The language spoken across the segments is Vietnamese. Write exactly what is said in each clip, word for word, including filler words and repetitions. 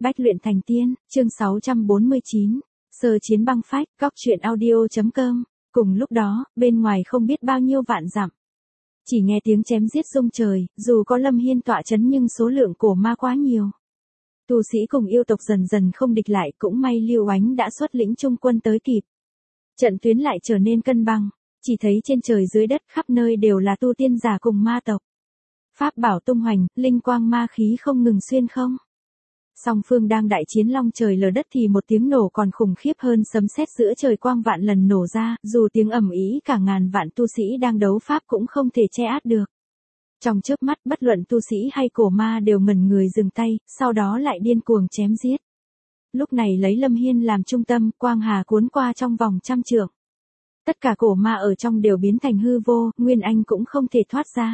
Bách luyện thành tiên, chương sáu trăm bốn mươi chín, sơ chiến băng phách, góc truyện audio.com. Cùng lúc đó, bên ngoài không biết bao nhiêu vạn dặm. Chỉ nghe tiếng chém giết rung trời, dù có Lâm Hiên tọa chấn nhưng số lượng cổ ma quá nhiều. Tu sĩ cùng yêu tộc dần dần không địch lại, cũng may Lưu Oánh đã xuất lĩnh trung quân tới kịp. Trận tuyến lại trở nên cân bằng, chỉ thấy trên trời dưới đất khắp nơi đều là tu tiên giả cùng ma tộc. Pháp bảo tung hoành, linh quang ma khí không ngừng xuyên không. Song phương đang đại chiến long trời lở đất thì một tiếng nổ còn khủng khiếp hơn sấm sét giữa trời quang vạn lần nổ ra, dù tiếng ầm ĩ cả ngàn vạn tu sĩ đang đấu pháp cũng không thể che át được. Trong chớp mắt bất luận tu sĩ hay cổ ma đều ngẩn người dừng tay, sau đó lại điên cuồng chém giết. Lúc này lấy Lâm Hiên làm trung tâm, quang hà cuốn qua trong vòng trăm trượng. Tất cả cổ ma ở trong đều biến thành hư vô, Nguyên Anh cũng không thể thoát ra.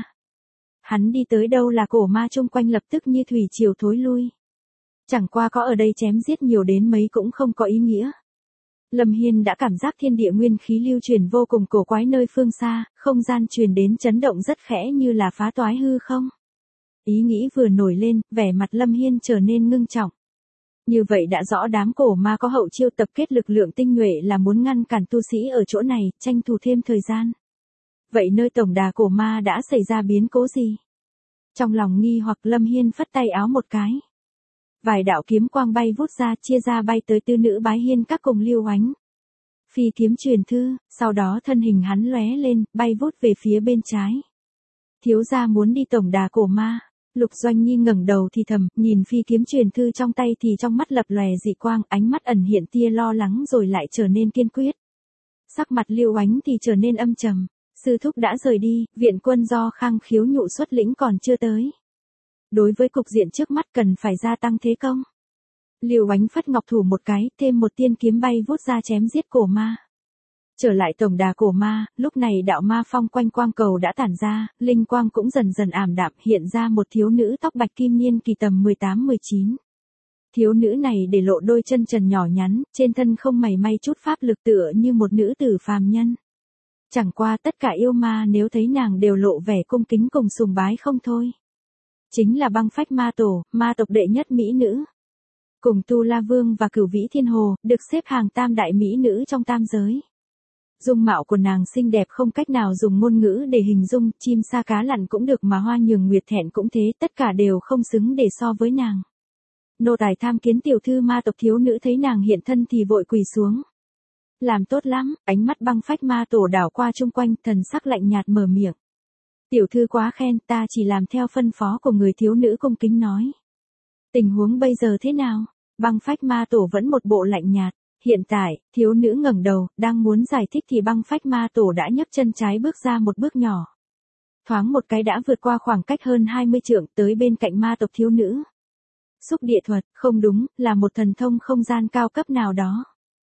Hắn đi tới đâu là cổ ma chung quanh lập tức như thủy triều thối lui. Chẳng qua có ở đây chém giết nhiều đến mấy cũng không có ý nghĩa. Lâm Hiên đã cảm giác thiên địa nguyên khí lưu truyền vô cùng cổ quái nơi phương xa, không gian truyền đến chấn động rất khẽ như là phá toái hư không. Ý nghĩ vừa nổi lên, vẻ mặt Lâm Hiên trở nên ngưng trọng. Như vậy đã rõ đám cổ ma có hậu chiêu tập kết lực lượng tinh nhuệ là muốn ngăn cản tu sĩ ở chỗ này, tranh thủ thêm thời gian. Vậy nơi tổng đà cổ ma đã xảy ra biến cố gì? Trong lòng nghi hoặc Lâm Hiên phất tay áo một cái. Vài đạo kiếm quang bay vút ra chia ra bay tới tư nữ bái hiên các cùng Lưu Oánh. Phi kiếm truyền thư, sau đó thân hình hắn lóe lên, bay vút về phía bên trái. Thiếu gia muốn đi tổng đà cổ ma. Lục Doanh Nhi ngẩng đầu thì thầm, nhìn phi kiếm truyền thư trong tay thì trong mắt lập lòe dị quang, ánh mắt ẩn hiện tia lo lắng rồi lại trở nên kiên quyết. Sắc mặt Lưu Oánh thì trở nên âm trầm, sư thúc đã rời đi, viện quân do Khang Khiếu Nhụ xuất lĩnh còn chưa tới. Đối với cục diện trước mắt cần phải gia tăng thế công. Lưu Oánh phất ngọc thủ một cái, thêm một tiên kiếm bay vút ra chém giết cổ ma. Trở lại tổng đà cổ ma, lúc này đạo ma phong quanh quang cầu đã tản ra, linh quang cũng dần dần ảm đạm, hiện ra một thiếu nữ tóc bạch kim niên kỳ tầm mười tám mười chín. Thiếu nữ này để lộ đôi chân trần nhỏ nhắn, trên thân không mảy may chút pháp lực tựa như một nữ tử phàm nhân. Chẳng qua tất cả yêu ma nếu thấy nàng đều lộ vẻ cung kính cùng sùng bái không thôi. Chính là băng phách ma tổ, ma tộc đệ nhất mỹ nữ. Cùng Tu La Vương và Cửu Vĩ Thiên Hồ, được xếp hàng tam đại mỹ nữ trong tam giới. Dung mạo của nàng xinh đẹp không cách nào dùng ngôn ngữ để hình dung, chim sa cá lặn cũng được mà hoa nhường nguyệt thẹn cũng thế, tất cả đều không xứng để so với nàng. Nô tài tham kiến tiểu thư ma tộc thiếu nữ thấy nàng hiện thân thì vội quỳ xuống. Làm tốt lắm, ánh mắt băng phách ma tổ đảo qua chung quanh, thần sắc lạnh nhạt mở miệng. Tiểu thư quá khen, ta chỉ làm theo phân phó của người thiếu nữ cung kính nói. Tình huống bây giờ thế nào? Băng phách ma tổ vẫn một bộ lạnh nhạt. Hiện tại, thiếu nữ ngẩng đầu, đang muốn giải thích thì băng phách ma tổ đã nhấc chân trái bước ra một bước nhỏ. Thoáng một cái đã vượt qua khoảng cách hơn hai mươi trượng tới bên cạnh ma tộc thiếu nữ. Xúc địa thuật, không đúng, là một thần thông không gian cao cấp nào đó.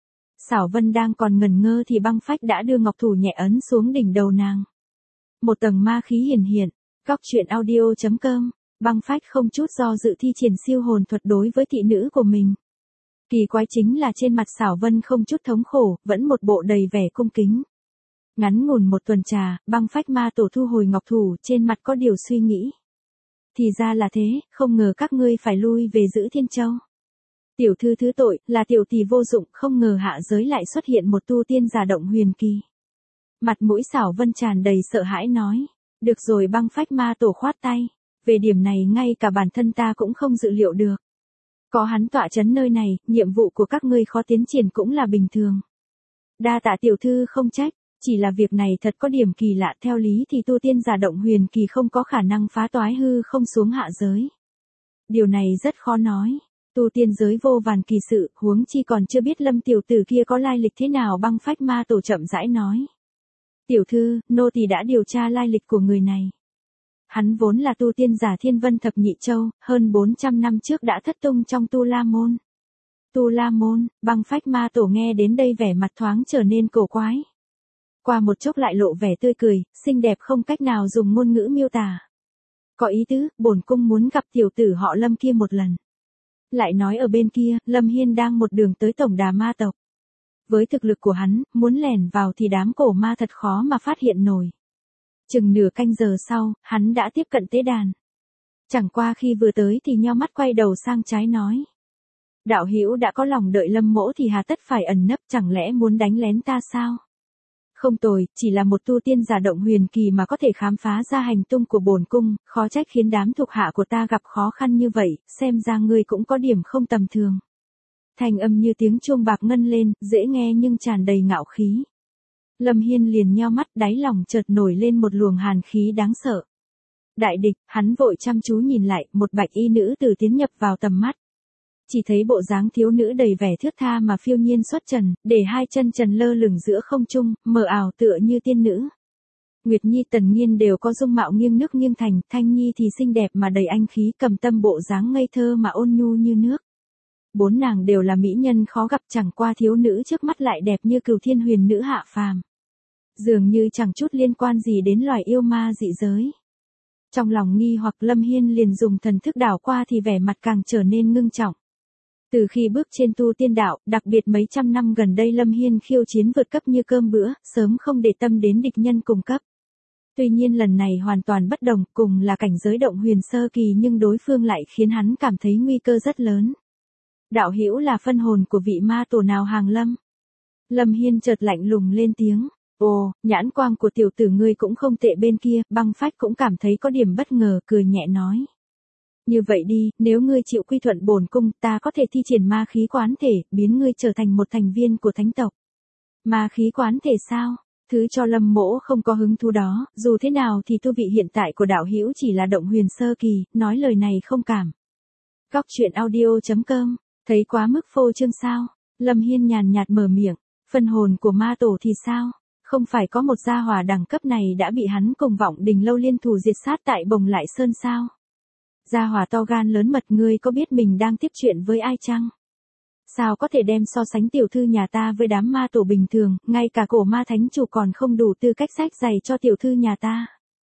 Xảo Vân đang còn ngần ngơ thì băng phách đã đưa ngọc thủ nhẹ ấn xuống đỉnh đầu nàng. Một tầng ma khí hiển hiện, góc truyện audio.com, băng phách không chút do dự thi triển siêu hồn thuật đối với thị nữ của mình. Kỳ quái chính là trên mặt Xảo Vân không chút thống khổ, vẫn một bộ đầy vẻ cung kính. Ngắn ngủn một tuần trà, băng phách ma tổ thu hồi ngọc thủ, trên mặt có điều suy nghĩ. Thì ra là thế, không ngờ các ngươi phải lui về giữ Thiên Châu. Tiểu thư thứ tội, là tiểu tỷ vô dụng, không ngờ hạ giới lại xuất hiện một tu tiên giả động huyền kỳ. Mặt mũi Xảo Vân tràn đầy sợ hãi nói. Được rồi, băng phách ma tổ khoát tay. Về điểm này ngay cả bản thân ta cũng không dự liệu được. Có hắn tọa chấn nơi này, nhiệm vụ của các ngươi khó tiến triển cũng là bình thường. Đa tạ tiểu thư không trách, chỉ là việc này thật có điểm kỳ lạ, theo lý thì tu tiên giả động huyền kỳ không có khả năng phá toái hư không xuống hạ giới. Điều này rất khó nói, tu tiên giới vô vàn kỳ sự, huống chi còn chưa biết Lâm tiểu tử kia có lai lịch thế nào. Băng phách ma tổ chậm rãi nói. Tiểu thư, nô tỳ đã điều tra lai lịch của người này. Hắn vốn là tu tiên giả Thiên Vân Thập Nhị Châu, hơn bốn trăm năm trước đã thất tung trong Tu La Môn. Tu La Môn, băng phách ma tổ nghe đến đây vẻ mặt thoáng trở nên cổ quái. Qua một chốc lại lộ vẻ tươi cười, xinh đẹp không cách nào dùng ngôn ngữ miêu tả. Có ý tứ, bổn cung muốn gặp tiểu tử họ Lâm kia một lần. Lại nói ở bên kia, Lâm Hiên đang một đường tới tổng đà ma tộc. Với thực lực của hắn, muốn lẻn vào thì đám cổ ma thật khó mà phát hiện nổi. Chừng nửa canh giờ sau, hắn đã tiếp cận tế đàn. Chẳng qua khi vừa tới thì nheo mắt quay đầu sang trái nói. Đạo hữu đã có lòng đợi Lâm mỗ thì hà tất phải ẩn nấp, chẳng lẽ muốn đánh lén ta sao? Không tồi, chỉ là một tu tiên giả động huyền kỳ mà có thể khám phá ra hành tung của bổn cung, khó trách khiến đám thuộc hạ của ta gặp khó khăn như vậy, xem ra ngươi cũng có điểm không tầm thường. Thanh âm như tiếng chuông bạc ngân lên, dễ nghe nhưng tràn đầy ngạo khí. Lâm Hiên liền nheo mắt, đáy lòng chợt nổi lên một luồng hàn khí đáng sợ. Đại địch, hắn vội chăm chú nhìn lại, một bạch y nữ tử tiến nhập vào tầm mắt. Chỉ thấy bộ dáng thiếu nữ đầy vẻ thướt tha mà phiêu nhiên xuất trần, để hai chân trần lơ lửng giữa không trung, mờ ảo tựa như tiên nữ. Nguyệt Nhi Tần Nhiên đều có dung mạo nghiêng nước nghiêng thành, Thanh Nhi thì xinh đẹp mà đầy anh khí, cầm tâm bộ dáng ngây thơ mà ôn nhu như nước. Bốn nàng đều là mỹ nhân khó gặp, chẳng qua thiếu nữ trước mắt lại đẹp như cửu thiên huyền nữ hạ phàm. Dường như chẳng chút liên quan gì đến loài yêu ma dị giới. Trong lòng nghi hoặc Lâm Hiên liền dùng thần thức đảo qua thì vẻ mặt càng trở nên ngưng trọng. Từ khi bước trên tu tiên đạo, đặc biệt mấy trăm năm gần đây Lâm Hiên khiêu chiến vượt cấp như cơm bữa, sớm không để tâm đến địch nhân cùng cấp. Tuy nhiên lần này hoàn toàn bất đồng, cùng là cảnh giới động huyền sơ kỳ nhưng đối phương lại khiến hắn cảm thấy nguy cơ rất lớn. Đạo hữu là phân hồn của vị ma tổ nào hàng lâm? Lâm Hiên chợt lạnh lùng lên tiếng. Ồ, nhãn quang của tiểu tử ngươi cũng không tệ bên kia, Băng Phách cũng cảm thấy có điểm bất ngờ, cười nhẹ nói. Như vậy đi, nếu ngươi chịu quy thuận bổn cung, ta có thể thi triển ma khí quán thể, biến ngươi trở thành một thành viên của thánh tộc. Ma khí quán thể sao? Thứ cho Lâm mỗ không có hứng thú đó, dù thế nào thì tu vị hiện tại của đạo hữu chỉ là động huyền sơ kỳ, nói lời này không cảm. Góc truyện audio chấm com, thấy quá mức phô trương sao? Lâm Hiên nhàn nhạt mở miệng, phân hồn của ma tổ thì sao? Không phải có một gia hỏa đẳng cấp này đã bị hắn cùng Vọng Đình Lâu liên thủ diệt sát tại Bồng Lại Sơn sao? Gia hỏa to gan lớn mật, ngươi có biết mình đang tiếp chuyện với ai chăng? Sao có thể đem so sánh tiểu thư nhà ta với đám ma tổ bình thường, ngay cả cổ ma thánh chủ còn không đủ tư cách sách giày cho tiểu thư nhà ta.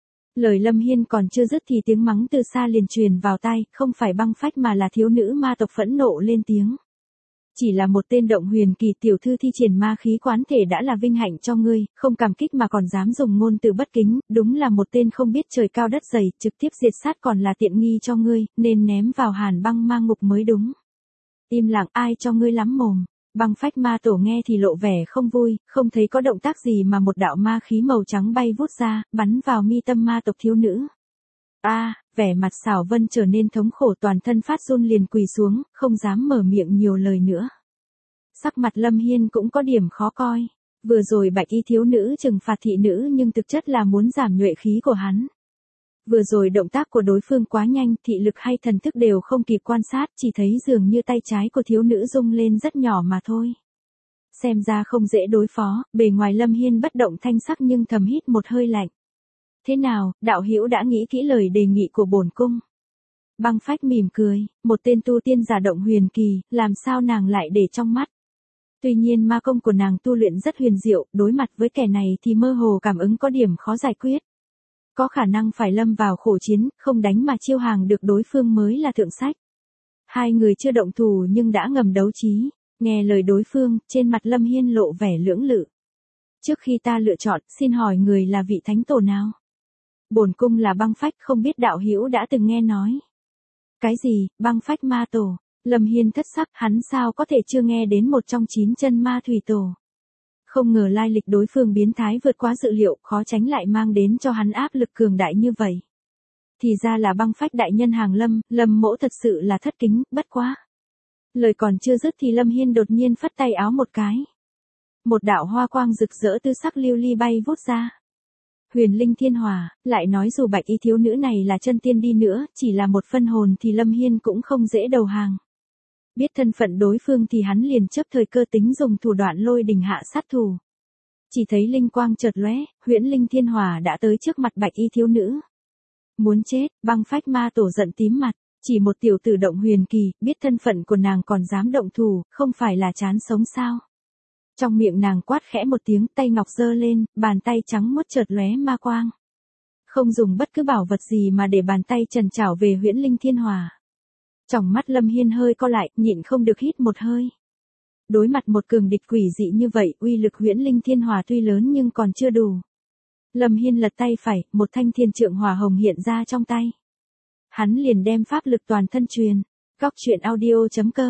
Lời Lâm Hiên còn chưa dứt thì tiếng mắng từ xa liền truyền vào tai, không phải Băng Phách mà là thiếu nữ ma tộc phẫn nộ lên tiếng. Chỉ là một tên động huyền kỳ tiểu thư thi triển ma khí quán thể đã là vinh hạnh cho ngươi, không cảm kích mà còn dám dùng ngôn từ bất kính, đúng là một tên không biết trời cao đất dày, trực tiếp diệt sát còn là tiện nghi cho ngươi, nên ném vào hàn băng ma ngục mới đúng. Im lặng, ai cho ngươi lắm mồm. Băng Phách ma tổ nghe thì lộ vẻ không vui, không thấy có động tác gì mà một đạo ma khí màu trắng bay vút ra, bắn vào mi tâm ma tộc thiếu nữ. A, à, vẻ mặt Xảo Vân trở nên thống khổ, toàn thân phát run liền quỳ xuống, không dám mở miệng nhiều lời nữa. Sắc mặt Lâm Hiên cũng có điểm khó coi. Vừa rồi bạch y thiếu nữ trừng phạt thị nữ nhưng thực chất là muốn giảm nhuệ khí của hắn. Vừa rồi động tác của đối phương quá nhanh, thị lực hay thần thức đều không kịp quan sát, chỉ thấy dường như tay trái của thiếu nữ rung lên rất nhỏ mà thôi. Xem ra không dễ đối phó, bề ngoài Lâm Hiên bất động thanh sắc nhưng thầm hít một hơi lạnh. Thế nào, đạo hữu đã nghĩ kỹ lời đề nghị của bổn cung? Băng Phách mỉm cười, một tên tu tiên giả động huyền kỳ, làm sao nàng lại để trong mắt. Tuy nhiên ma công của nàng tu luyện rất huyền diệu, đối mặt với kẻ này thì mơ hồ cảm ứng có điểm khó giải quyết. Có khả năng phải lâm vào khổ chiến, không đánh mà chiêu hàng được đối phương mới là thượng sách. Hai người chưa động thủ nhưng đã ngầm đấu trí, nghe lời đối phương, trên mặt Lâm Hiên lộ vẻ lưỡng lự. Trước khi ta lựa chọn, xin hỏi người là vị thánh tổ nào? Bổn cung là Băng Phách, không biết đạo hữu đã từng nghe nói. Cái gì, Băng Phách ma tổ? Lâm Hiên thất sắc, hắn sao có thể chưa nghe đến một trong chín chân ma thủy tổ. Không ngờ lai lịch đối phương biến thái vượt quá dự liệu, khó tránh lại mang đến cho hắn áp lực cường đại như vậy. Thì ra là Băng Phách đại nhân hàng lâm, Lâm mỗ thật sự là thất kính, bất quá. Lời còn chưa dứt thì Lâm Hiên đột nhiên phất tay áo một cái. Một đạo hoa quang rực rỡ tư sắc lưu ly bay vút ra. Huyền linh thiên hỏa, lại nói dù bạch y thiếu nữ này là chân tiên đi nữa, chỉ là một phân hồn thì Lâm Hiên cũng không dễ đầu hàng. Biết thân phận đối phương thì hắn liền chấp thời cơ tính dùng thủ đoạn lôi đình hạ sát thủ. Chỉ thấy linh quang chợt lóe, huyễn linh thiên hỏa đã tới trước mặt bạch y thiếu nữ. Muốn chết, Băng Phách ma tổ giận tím mặt, chỉ một tiểu tử động huyền kỳ, biết thân phận của nàng còn dám động thủ, không phải là chán sống sao. Trong miệng nàng quát khẽ một tiếng, tay ngọc giơ lên, bàn tay trắng muốt chợt lóe ma quang. Không dùng bất cứ bảo vật gì mà để bàn tay trần trảo về huyễn linh thiên hỏa. Tròng mắt Lâm Hiên hơi co lại, nhịn không được hít một hơi. Đối mặt một cường địch quỷ dị như vậy, uy lực huyễn linh thiên hỏa tuy lớn nhưng còn chưa đủ. Lâm Hiên lật tay phải, một thanh thiên trượng hỏa hồng hiện ra trong tay. Hắn liền đem pháp lực toàn thân truyền. Góc truyện audio chấm com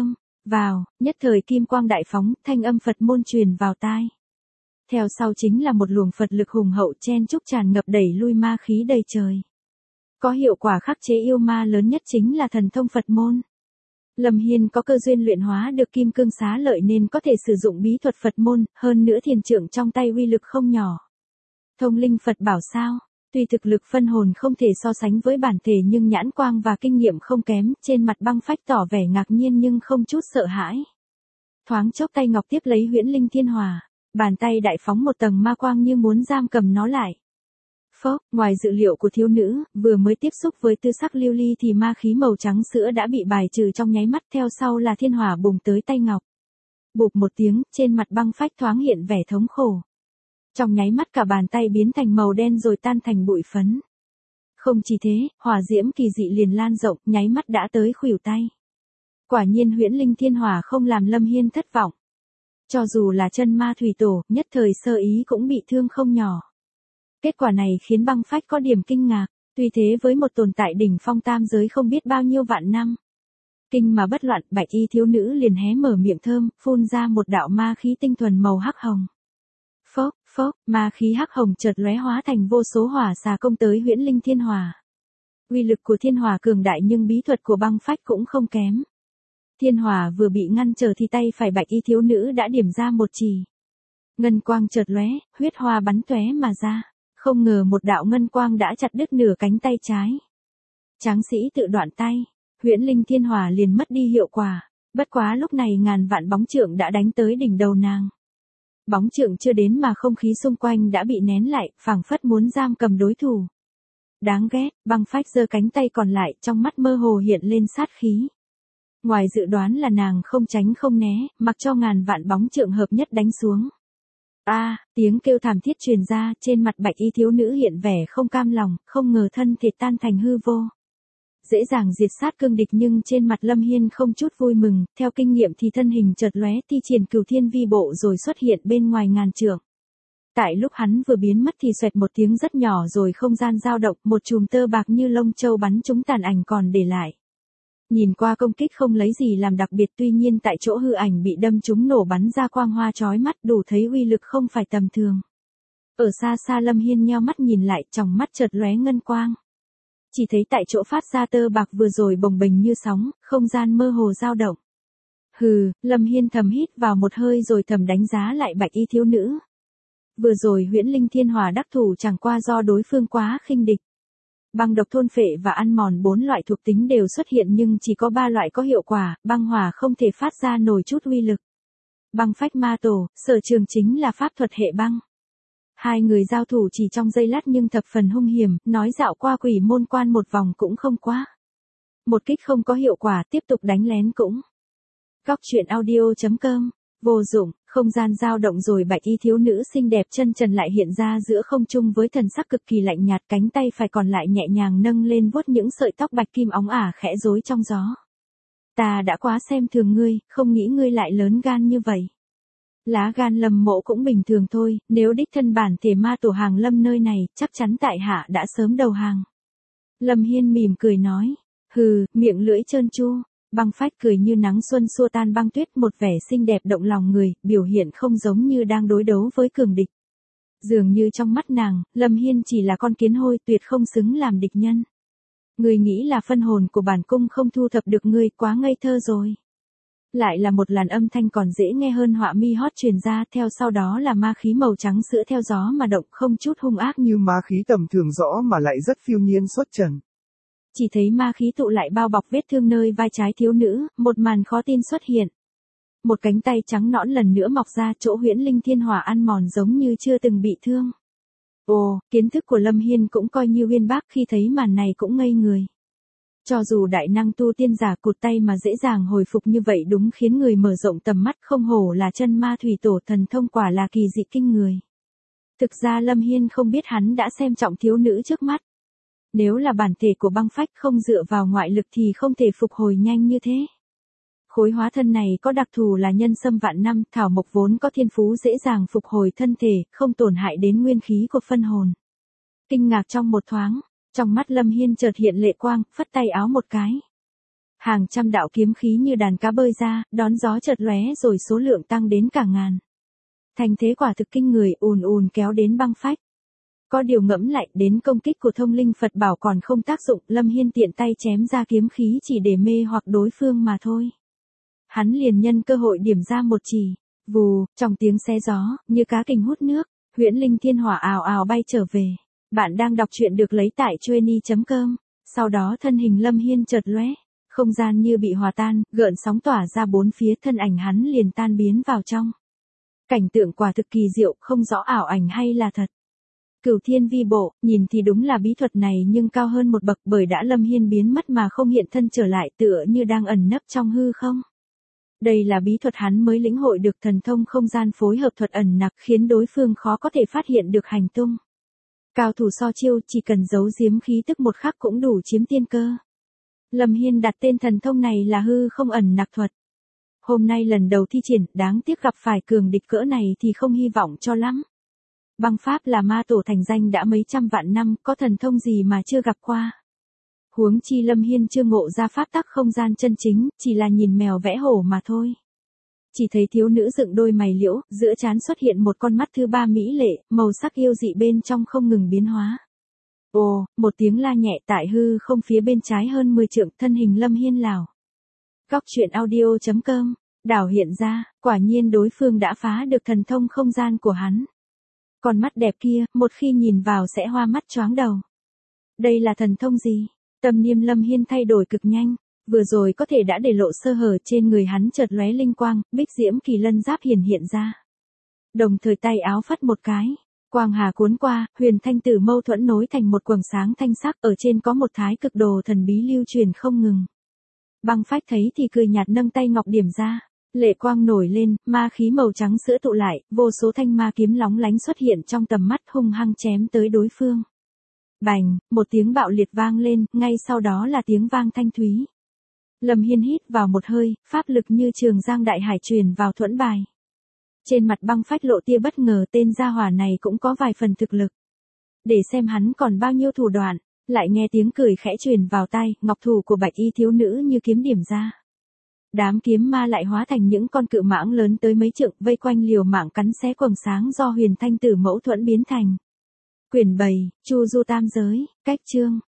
Vào, nhất thời kim quang đại phóng, thanh âm Phật môn truyền vào tai. Theo sau chính là một luồng Phật lực hùng hậu chen chúc tràn ngập đẩy lui ma khí đầy trời. Có hiệu quả khắc chế yêu ma lớn nhất chính là thần thông Phật môn. Lâm Hiên có cơ duyên luyện hóa được kim cương xá lợi nên có thể sử dụng bí thuật Phật môn, hơn nữa thiền trượng trong tay uy lực không nhỏ. Thông linh Phật bảo sao? Tuy thực lực phân hồn không thể so sánh với bản thể nhưng nhãn quang và kinh nghiệm không kém, trên mặt Băng Phách tỏ vẻ ngạc nhiên nhưng không chút sợ hãi. Thoáng chốc tay ngọc tiếp lấy huyễn linh thiên hỏa, bàn tay đại phóng một tầng ma quang như muốn giam cầm nó lại. Phốc, ngoài dự liệu của thiếu nữ, vừa mới tiếp xúc với tư sắc lưu ly thì ma khí màu trắng sữa đã bị bài trừ trong nháy mắt, theo sau là thiên hỏa bùng tới tay ngọc. Bụp một tiếng, trên mặt Băng Phách thoáng hiện vẻ thống khổ. Trong nháy mắt cả bàn tay biến thành màu đen rồi tan thành bụi phấn. Không chỉ thế, hỏa diễm kỳ dị liền lan rộng, nháy mắt đã tới khuỷu tay. Quả nhiên huyễn linh thiên hỏa không làm Lâm Hiên thất vọng. Cho dù là chân ma thủy tổ, nhất thời sơ ý cũng bị thương không nhỏ. Kết quả này khiến Băng Phách có điểm kinh ngạc, tuy thế với một tồn tại đỉnh phong tam giới không biết bao nhiêu vạn năm. Kinh mà bất loạn, bạch y thiếu nữ liền hé mở miệng thơm, phun ra một đạo ma khí tinh thuần màu hắc hồng. Phốc, phốc, ma khí hắc hồng chợt lóe hóa thành vô số hỏa xà công tới huyễn linh thiên hỏa. Uy lực của thiên hỏa cường đại nhưng bí thuật của Băng Phách cũng không kém. Thiên hỏa vừa bị ngăn trở thì tay phải bạch y thiếu nữ đã điểm ra một chỉ. Ngân quang chợt lóe, huyết hoa bắn tóe mà ra. Không ngờ một đạo ngân quang đã chặt đứt nửa cánh tay trái. Tráng sĩ tự đoạn tay, huyễn linh thiên hỏa liền mất đi hiệu quả. Bất quá lúc này ngàn vạn bóng trượng đã đánh tới đỉnh đầu nàng. Bóng trượng chưa đến mà không khí xung quanh đã bị nén lại, phảng phất muốn giam cầm đối thủ. Đáng ghét, Băng Phách giơ cánh tay còn lại, trong mắt mơ hồ hiện lên sát khí. Ngoài dự đoán là nàng không tránh không né, mặc cho ngàn vạn bóng trượng hợp nhất đánh xuống. A, à, tiếng kêu thảm thiết truyền ra, trên mặt bạch y thiếu nữ hiện vẻ không cam lòng, không ngờ thân thể tan thành hư vô. Dễ dàng diệt sát cương địch nhưng trên mặt Lâm Hiên không chút vui mừng, theo kinh nghiệm thì thân hình chợt lóe thi triển cửu thiên vi bộ rồi xuất hiện bên ngoài ngàn trượng. Tại lúc hắn vừa biến mất thì xoẹt một tiếng rất nhỏ rồi không gian dao động, một chùm tơ bạc như lông châu bắn trúng tàn ảnh còn để lại. Nhìn qua công kích không lấy gì làm đặc biệt, tuy nhiên tại chỗ hư ảnh bị đâm trúng nổ bắn ra quang hoa chói mắt, đủ thấy uy lực không phải tầm thường. Ở xa xa Lâm Hiên nheo mắt nhìn lại, trong mắt chợt lóe ngân quang. Chỉ thấy tại chỗ phát ra tơ bạc vừa rồi bồng bềnh như sóng, không gian mơ hồ dao động. Hừ, Lâm Hiên thầm hít vào một hơi rồi thầm đánh giá lại bạch y thiếu nữ. Vừa rồi huyễn linh thiên hỏa đắc thủ chẳng qua do đối phương quá khinh địch. Băng độc thôn phệ và ăn mòn bốn loại thuộc tính đều xuất hiện nhưng chỉ có ba loại có hiệu quả, băng hỏa không thể phát ra nổi chút uy lực. Băng Phách ma tổ, sở trường chính là pháp thuật hệ băng. Hai người giao thủ chỉ trong giây lát nhưng thập phần hung hiểm, nói dạo qua quỷ môn quan một vòng cũng không quá. Một kích không có hiệu quả, tiếp tục đánh lén cũng. Góc truyện audio chấm com, vô dụng, không gian dao động rồi bạch y thiếu nữ xinh đẹp chân trần lại hiện ra giữa không trung với thần sắc cực kỳ lạnh nhạt, cánh tay phải còn lại nhẹ nhàng nâng lên vuốt những sợi tóc bạch kim óng ả khẽ rối trong gió. Ta đã quá xem thường ngươi, không nghĩ ngươi lại lớn gan như vậy. Lá gan Lâm mộ cũng bình thường thôi, nếu đích thân bản thể ma tổ hàng Lâm nơi này, chắc chắn tại hạ đã sớm đầu hàng. Lâm Hiên mỉm cười nói, hừ, miệng lưỡi trơn tru. Băng Phách cười như nắng xuân xua tan băng tuyết, một vẻ xinh đẹp động lòng người, biểu hiện không giống như đang đối đấu với cường địch. Dường như trong mắt nàng, Lâm Hiên chỉ là con kiến hôi tuyệt không xứng làm địch nhân. Ngươi nghĩ là phân hồn của bản cung không thu thập được ngươi, quá ngây thơ rồi. Lại là một làn âm thanh còn dễ nghe hơn họa mi hót truyền ra, theo sau đó là ma khí màu trắng sữa theo gió mà động, không chút hung ác như ma khí tầm thường rõ mà lại rất phiêu nhiên xuất trần. Chỉ thấy ma khí tụ lại bao bọc vết thương nơi vai trái thiếu nữ, một màn khó tin xuất hiện. Một cánh tay trắng nõn lần nữa mọc ra, chỗ huyễn linh thiên hỏa ăn mòn giống như chưa từng bị thương. Ồ, kiến thức của Lâm Hiên cũng coi như uyên bác, khi thấy màn này cũng ngây người. Cho dù đại năng tu tiên giả cụt tay mà dễ dàng hồi phục như vậy đúng khiến người mở rộng tầm mắt, không hổ là chân ma thủy tổ, thần thông quả là kỳ dị kinh người. Thực ra Lâm Hiên không biết hắn đã xem trọng thiếu nữ trước mắt. Nếu là bản thể của Băng Phách không dựa vào ngoại lực thì không thể phục hồi nhanh như thế. Khối hóa thân này có đặc thù là nhân sâm vạn năm, thảo mộc vốn có thiên phú dễ dàng phục hồi thân thể, không tổn hại đến nguyên khí của phân hồn. Kinh ngạc trong một thoáng, trong mắt Lâm Hiên chợt hiện lệ quang, phất tay áo một cái. Hàng trăm đạo kiếm khí như đàn cá bơi ra, đón gió chợt lóe rồi số lượng tăng đến cả ngàn. Thành thế quả thực kinh người, ùn ùn kéo đến băng phách. Có điều ngẫm lại, đến công kích của thông linh Phật bảo còn không tác dụng, Lâm Hiên tiện tay chém ra kiếm khí chỉ để mê hoặc đối phương mà thôi. Hắn liền nhân cơ hội điểm ra một chỉ, vù, trong tiếng xé gió, như cá kình hút nước, huyễn linh thiên hỏa ào ào bay trở về. Bạn đang đọc truyện được lấy tại chueny chấm com. Sau đó thân hình Lâm Hiên chợt lóe, không gian như bị hòa tan, gợn sóng tỏa ra bốn phía, thân ảnh hắn liền tan biến vào trong. Cảnh tượng quả thực kỳ diệu, không rõ ảo ảnh hay là thật. Cửu thiên vi bộ, nhìn thì đúng là bí thuật này nhưng cao hơn một bậc, bởi đã Lâm Hiên biến mất mà không hiện thân trở lại, tựa như đang ẩn nấp trong hư không. Đây là bí thuật hắn mới lĩnh hội được, thần thông không gian phối hợp thuật ẩn nặc, khiến đối phương khó có thể phát hiện được hành tung. Cao thủ so chiêu, chỉ cần giấu giếm khí tức một khắc cũng đủ chiếm tiên cơ. Lâm Hiên đặt tên thần thông này là hư không ẩn nặc thuật. Hôm nay lần đầu thi triển, đáng tiếc gặp phải cường địch cỡ này thì không hy vọng cho lắm. Băng pháp là ma tổ thành danh đã mấy trăm vạn năm, có thần thông gì mà chưa gặp qua. Huống chi Lâm Hiên chưa ngộ ra pháp tắc không gian chân chính, chỉ là nhìn mèo vẽ hổ mà thôi. Chỉ thấy thiếu nữ dựng đôi mày liễu, giữa trán xuất hiện một con mắt thứ ba mỹ lệ, màu sắc yêu dị bên trong không ngừng biến hóa. Ồ, một tiếng la nhẹ tại hư không phía bên trái hơn mười trượng, thân hình Lâm Hiên lảo. Góc truyện audio chấm com, đảo hiện ra, quả nhiên đối phương đã phá được thần thông không gian của hắn. Con mắt đẹp kia, một khi nhìn vào sẽ hoa mắt choáng đầu. Đây là thần thông gì? Tâm niệm Lâm Hiên thay đổi cực nhanh, vừa rồi có thể đã để lộ sơ hở, trên người hắn chợt lóe linh quang, bích diễm kỳ lân giáp hiển hiện ra. Đồng thời tay áo phất một cái, quang hà cuốn qua, huyền thanh tử mâu thuẫn nối thành một quầng sáng thanh sắc, ở trên có một thái cực đồ thần bí lưu truyền không ngừng. Băng phách thấy thì cười nhạt nâng tay ngọc điểm ra, lệ quang nổi lên, ma khí màu trắng sữa tụ lại, vô số thanh ma kiếm lóng lánh xuất hiện trong tầm mắt, hung hăng chém tới đối phương. Bành, một tiếng bạo liệt vang lên, ngay sau đó là tiếng vang thanh thúy. Lâm Hiên hít vào một hơi, pháp lực như trường giang đại hải truyền vào thuẫn bài. Trên mặt băng phách lộ tia bất ngờ, tên gia hỏa này cũng có vài phần thực lực. Để xem hắn còn bao nhiêu thủ đoạn, lại nghe tiếng cười khẽ truyền vào tai, ngọc thủ của bạch y thiếu nữ như kiếm điểm ra. Đám kiếm ma lại hóa thành những con cự mãng lớn tới mấy trượng, vây quanh liều mạng cắn xé quầng sáng do huyền thanh tử mẫu thuẫn biến thành. Quyển bảy, Chu Du Tam Giới, cách chương.